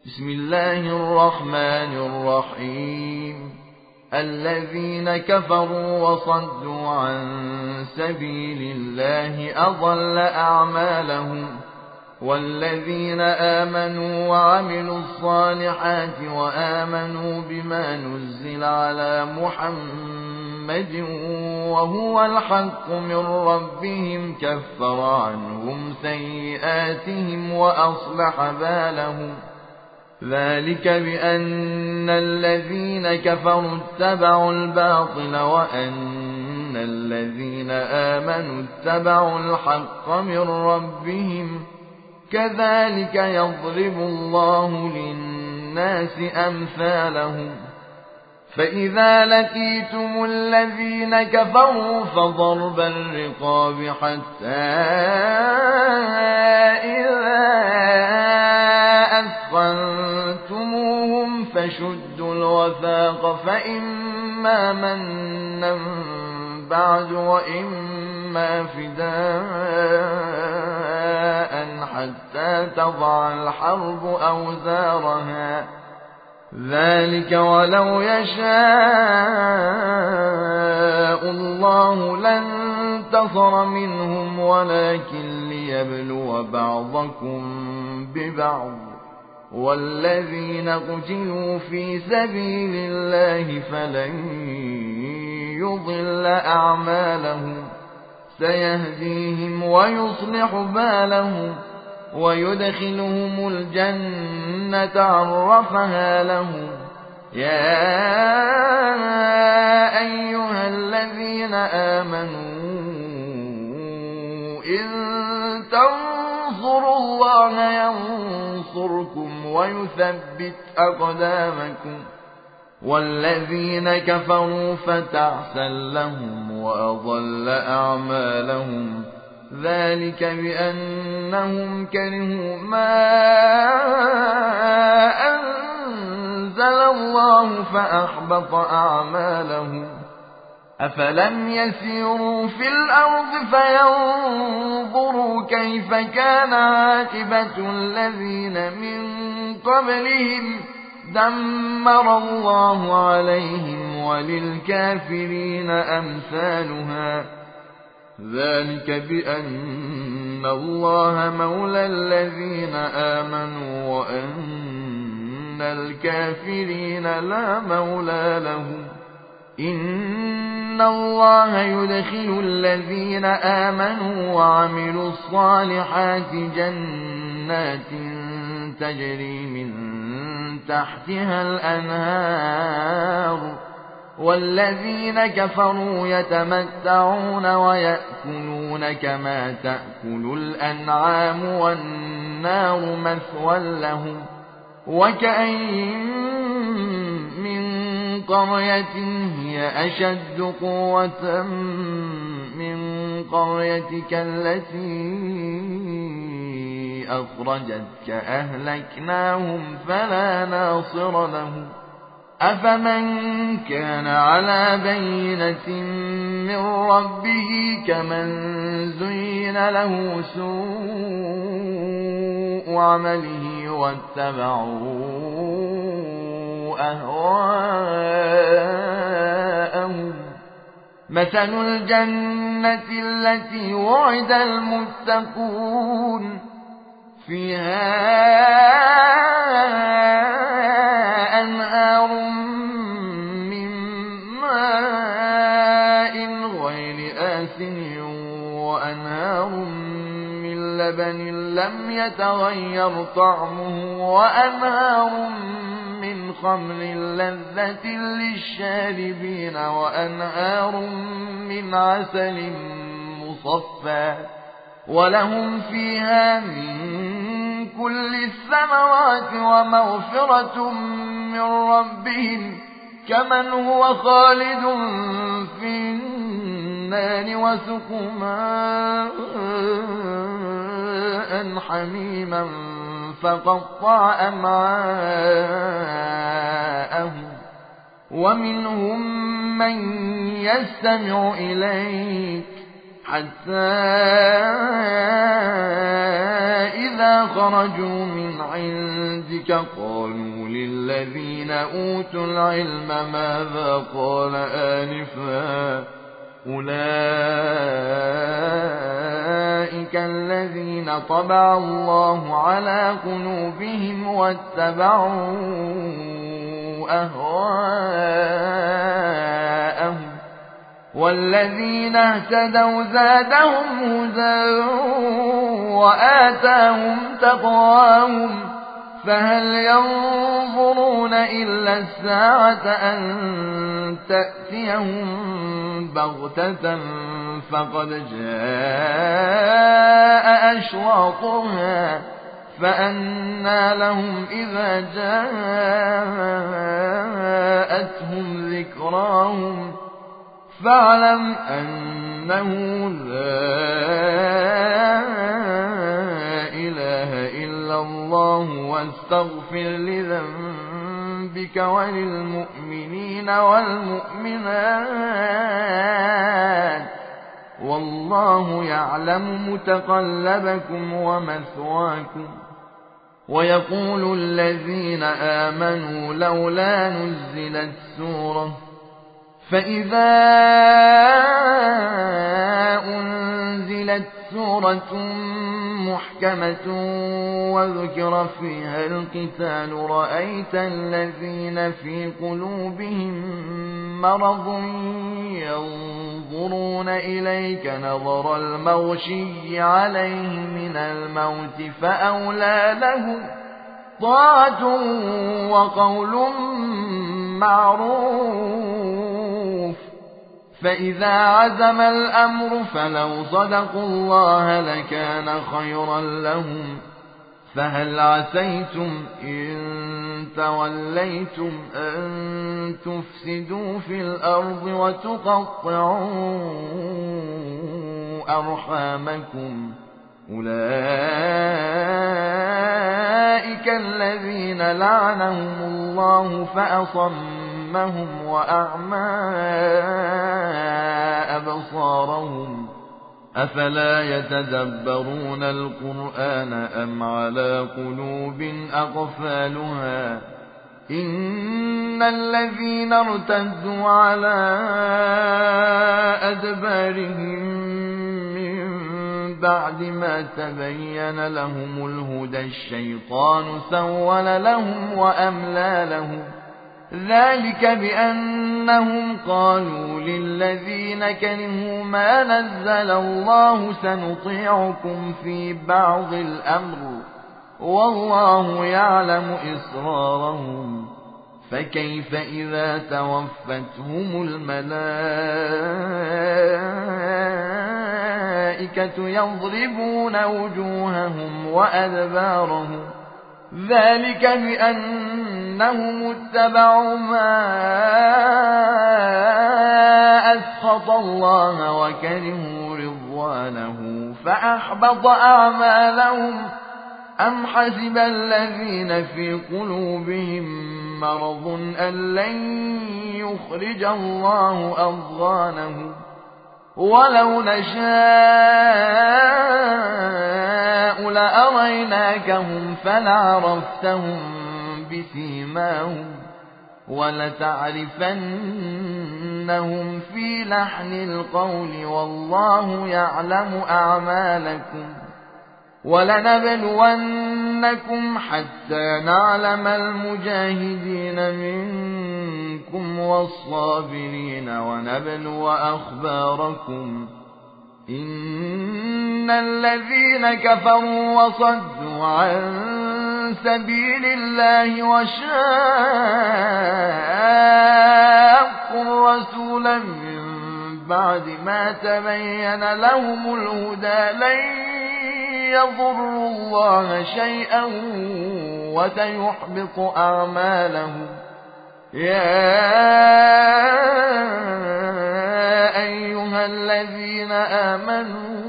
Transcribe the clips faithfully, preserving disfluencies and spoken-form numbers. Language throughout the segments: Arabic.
بسم الله الرحمن الرحيم. الذين كفروا وصدوا عن سبيل الله أضل أعمالهم، والذين آمنوا وعملوا الصالحات وآمنوا بما نزل على محمد وهو الحق من ربهم كفر عنهم سيئاتهم وأصلح بالهم. ذلك بأن الذين كفروا اتبعوا الباطل وأن الذين آمنوا اتبعوا الحق من ربهم، كذلك يضرب الله للناس أمثالهم. فإذا لقيتم الذين كفروا فضرب الرقاب حتى إذا أثخنتموهم فشدوا الوثاق، فإما منا بعد وإما فداء حتى تضع الحرب أوزارها. ذلك ولو يشاء الله لانتصر منهم، ولكن ليبلو بعضكم ببعض. والذين قتلوا في سبيل الله فلن يضل أعمالهم، سيهديهم ويصلح بالهم ويدخلهم الجنة عرفها لهم. يا أيها الذين آمنوا إن تنصروا الله ينصركم ويثبت أقدامكم. والذين كفروا فتعسا لهم وأضل أعمالهم. ذلك بأنهم كرهوا ما أنزل الله فأحبط أعمالهم. أفلم يسيروا في الأرض فينظروا كيف كان عاقبة الذين من قبلهم، دمر الله عليهم وللكافرين أمثالها. ذلك بأن الله مولى الذين آمنوا وأن الكافرين لا مولى لهم. إن الله يدخل الذين آمنوا وعملوا الصالحات جنات تجري من تحتها الأنهار، والذين كفروا يتمتعون ويأكلون كما تأكل الأنعام والنار مثوى لهم. وكأين من قرية هي أشد قوة من قريتك التي أخرجتك أهلكناهم فلا ناصر لهم. أفمن كان على بينة من ربه كمن زين له سوء عمله واتبعوا أهواءهم. مثل الجنة التي وعد المتقون فيها أنهار من ماء غير آسن وأنهار من لبن لم يتغير طعمه وأنهار من خمر لذة للشاربين وأنهار من عسل مصفى ولهم فيها من كل الثمرات ومغفرة من ربهم كمن هو خالد في النار وسقوا ماء حميما فقطع أمعاءهم. ومنهم من يستمع إليك حتى إذا خرجوا من عندك قالوا للذين أوتوا العلم ماذا قال آنفا أولئك الذين طبع الله على قلوبهم واتبعوا أهواءهم والذين اهتدوا زادهم هدى وآتاهم تقواهم فهل ينظرون إلا الساعة أن تأتيهم بغتة فقد جاء أشراطها فأنى لهم إذا جاءتهم ذكراهم فاعلم أنه لا إله إلا الله واستغفر لذنبك وللمؤمنين والمؤمنات والله يعلم متقلبكم ومثواكم. ويقول الذين آمنوا لولا نزلت سورة فإذا أنزلت سورة محكمة وذكر فيها القتال رأيت الذين في قلوبهم مرض ينظرون إليك نظر المغشي عليه من الموت فأولى لهم طاعة وقول معروف فإذا عزم الأمر فلو صدقوا الله لكان خيرا لهم فهل عسيتم إن توليتم أن تفسدوا في الأرض وتقطعوا أرحامكم أولئك الذين لعنهم الله فأصمهم وأعمى أبصارهم أفلا يتدبرون القرآن أم على قلوب أقفالها إن الذين ارتدوا على أدبارهم من بعد ما تبين لهم الهدى الشيطان سول لهم وأملى لهم ذلك بأنهم قالوا للذين كرهوا ما نزل الله سنطيعكم في بعض الأمر والله يعلم إسرارهم فكيف إذا توفتهم الملائكة يضربون وجوههم وأدبارهم ذلك بأنهم اتبعوا ما أسخط الله وكرهوا رضوانه فأحبط أعمالهم أم حسب الذين في قلوبهم مرض أن لن يخرج الله أضغانهم ولو نشاء لأريناكهم فلعرفتهم بسيماهم ولتعرفنهم في لحن القول والله يعلم أعمالكم ولنبلونكم حتى نعلم المجاهدين منكم والصابرين ونبلو أخباركم إن الذين كفروا وصدوا عن سبيل الله وشاقوا الرسول من بعد ما تبين لهم الهدى لن يضروا الله شيئا وسيحبط أعمالهم يا أيها الذين آمنوا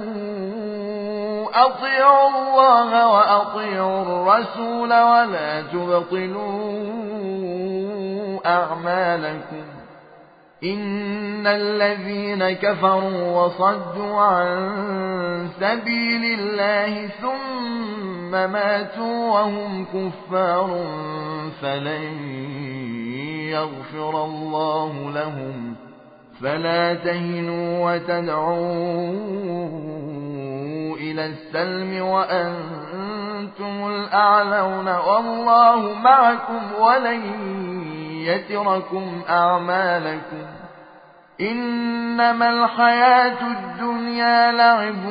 أطيعوا الله وأطيعوا الرسول ولا تبطلوا أعمالكم إن الذين كفروا وصدوا عن سبيل الله ثم ماتوا وهم كفار فلن يغفر الله لهم فلا تهنوا وتدعوا إلى السلم وأنتم الأعلون والله معكم ولن يتركم أعمالكم إنما الحياة الدنيا لعب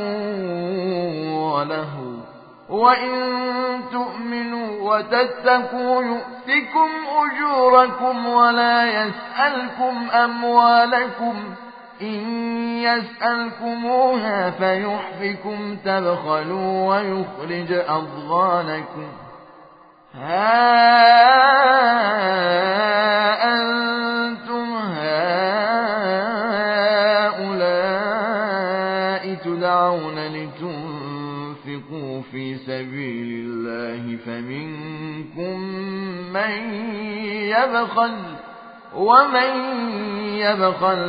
ولهو وإن تؤمنوا وتتقوا يؤتكم أجوركم ولا يسألكم أموالكم إن يسألكموها فيحفكم تبخلوا ويخرج أضغانكم ها أنتم هؤلاء تدعون لتنفقوا في سبيل الله فمنكم من يبخل ومن يبخل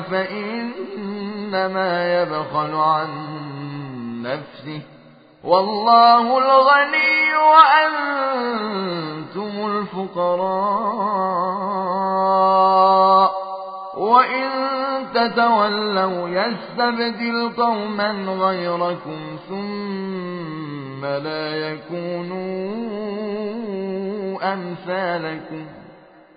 فإنما يبخل عن نفسه والله الغني وأنتم الفقراء وإن تتولوا يستبدل قوما غيركم ثم لا يكونوا أمثالكم